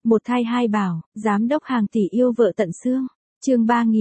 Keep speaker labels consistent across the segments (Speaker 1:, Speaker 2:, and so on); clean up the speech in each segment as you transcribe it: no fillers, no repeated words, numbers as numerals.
Speaker 1: Một thai hai bảo, giám đốc hàng tỷ yêu vợ tận xương. Chương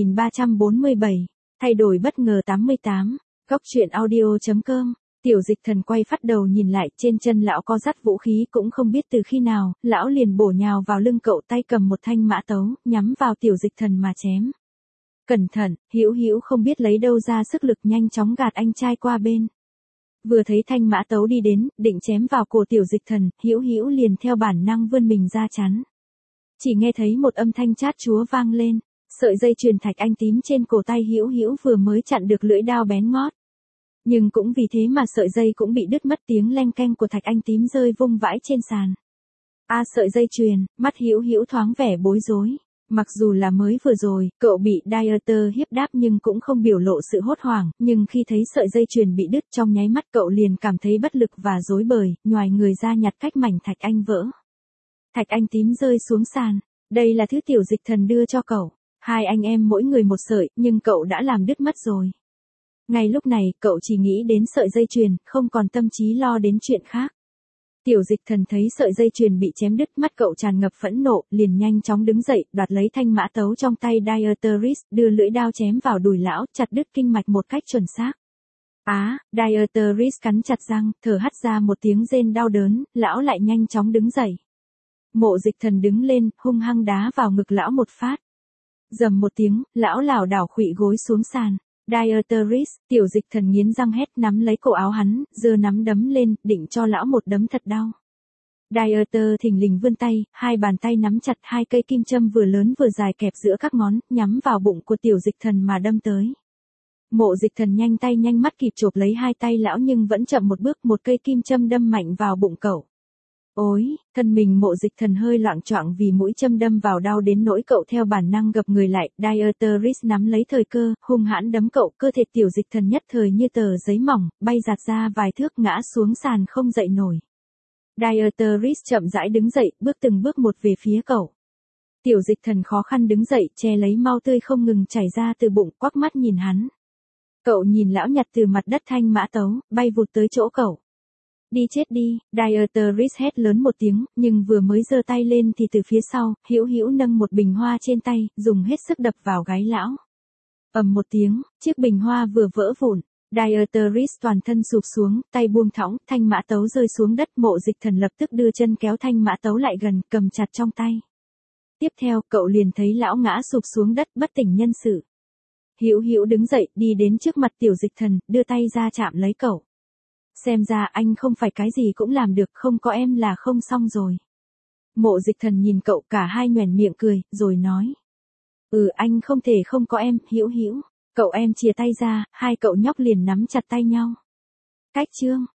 Speaker 1: 3347, thay đổi bất ngờ 88. Góc truyện audio.com. Tiểu Dịch Thần quay phát đầu nhìn lại, trên chân lão có dắt vũ khí, cũng không biết từ khi nào, lão liền bổ nhào vào lưng cậu, tay cầm một thanh mã tấu, nhắm vào Tiểu Dịch Thần mà chém. Cẩn thận, Hữu Hữu không biết lấy đâu ra sức lực, nhanh chóng gạt anh trai qua bên. Vừa thấy thanh mã tấu đi đến, định chém vào cổ Tiểu Dịch Thần, Hữu Hữu liền theo bản năng vươn mình ra chắn. Chỉ nghe thấy một âm thanh chát chúa vang lên, sợi dây chuyền thạch anh tím trên cổ tay Hữu Hữu vừa mới chặn được lưỡi đao bén ngót. Nhưng cũng vì thế mà sợi dây cũng bị đứt mất, tiếng leng keng của thạch anh tím rơi vung vãi trên sàn. Sợi dây chuyền, mắt Hữu Hữu thoáng vẻ bối rối. Mặc dù là mới vừa rồi, cậu bị Dieter hiếp đáp nhưng cũng không biểu lộ sự hốt hoảng, nhưng khi thấy sợi dây chuyền bị đứt trong nháy mắt cậu liền cảm thấy bất lực và rối bời, nhoài người ra nhặt cách mảnh thạch anh vỡ. Thạch anh tím rơi xuống sàn, đây là thứ Tiểu Dịch Thần đưa cho cậu. Hai anh em mỗi người một sợi, nhưng cậu đã làm đứt mất rồi. Ngay lúc này, cậu chỉ nghĩ đến sợi dây chuyền, không còn tâm trí lo đến chuyện khác. Tiểu Dịch Thần thấy sợi dây chuyền bị chém đứt, mắt cậu tràn ngập phẫn nộ, liền nhanh chóng đứng dậy, đoạt lấy thanh mã tấu trong tay Dieteris, đưa lưỡi đao chém vào đùi lão, chặt đứt kinh mạch một cách chuẩn xác. Dieteris cắn chặt răng, thở hắt ra một tiếng rên đau đớn, lão lại nhanh chóng đứng dậy. Mộ Dịch Thần đứng lên, hung hăng đá vào ngực lão một phát. Rầm một tiếng, lão lảo đảo khuỵu gối xuống sàn. Dieteris, Tiểu Dịch Thần nghiến răng hét, nắm lấy cổ áo hắn, giơ nắm đấm lên, định cho lão một đấm thật đau. Dieter thình lình vươn tay, hai bàn tay nắm chặt hai cây kim châm vừa lớn vừa dài kẹp giữa các ngón, nhắm vào bụng của Tiểu Dịch Thần mà đâm tới. Mộ Dịch Thần nhanh tay nhanh mắt kịp chộp lấy hai tay lão nhưng vẫn chậm một bước, một cây kim châm đâm mạnh vào bụng cậu. Ôi, thân mình Mộ Dịch Thần hơi loạng choạng vì mũi châm đâm vào đau đến nỗi cậu theo bản năng gập người lại. Dieteris nắm lấy thời cơ, hung hãn đấm cậu, cơ thể Tiểu Dịch Thần nhất thời như tờ giấy mỏng, bay giạt ra vài thước ngã xuống sàn không dậy nổi. Dieteris chậm rãi đứng dậy, bước từng bước một về phía cậu. Tiểu Dịch Thần khó khăn đứng dậy, che lấy máu tươi không ngừng chảy ra từ bụng, quắc mắt nhìn hắn. Cậu nhìn lão nhặt từ mặt đất thanh mã tấu, bay vụt tới chỗ cậu. Đi chết đi, Dieteris hét lớn một tiếng, nhưng vừa mới giơ tay lên thì từ phía sau, Hữu Hữu nâng một bình hoa trên tay, dùng hết sức đập vào gáy lão. Ầm một tiếng, chiếc bình hoa vừa vỡ vụn, Dieteris toàn thân sụp xuống, tay buông thõng, thanh mã tấu rơi xuống đất. Mộ Dịch Thần lập tức đưa chân kéo thanh mã tấu lại gần, cầm chặt trong tay. Tiếp theo, cậu liền thấy lão ngã sụp xuống đất bất tỉnh nhân sự. Hữu Hữu đứng dậy, đi đến trước mặt Tiểu Dịch Thần, đưa tay ra chạm lấy cậu. Xem ra anh không phải cái gì cũng làm được, không có em là không xong rồi. Mộ Dịch Thần nhìn cậu, cả hai nhoẻn miệng cười, rồi nói. Anh không thể không có em, Hữu Hữu. Cậu em chìa tay ra, hai cậu nhóc liền nắm chặt tay nhau. Cách chương.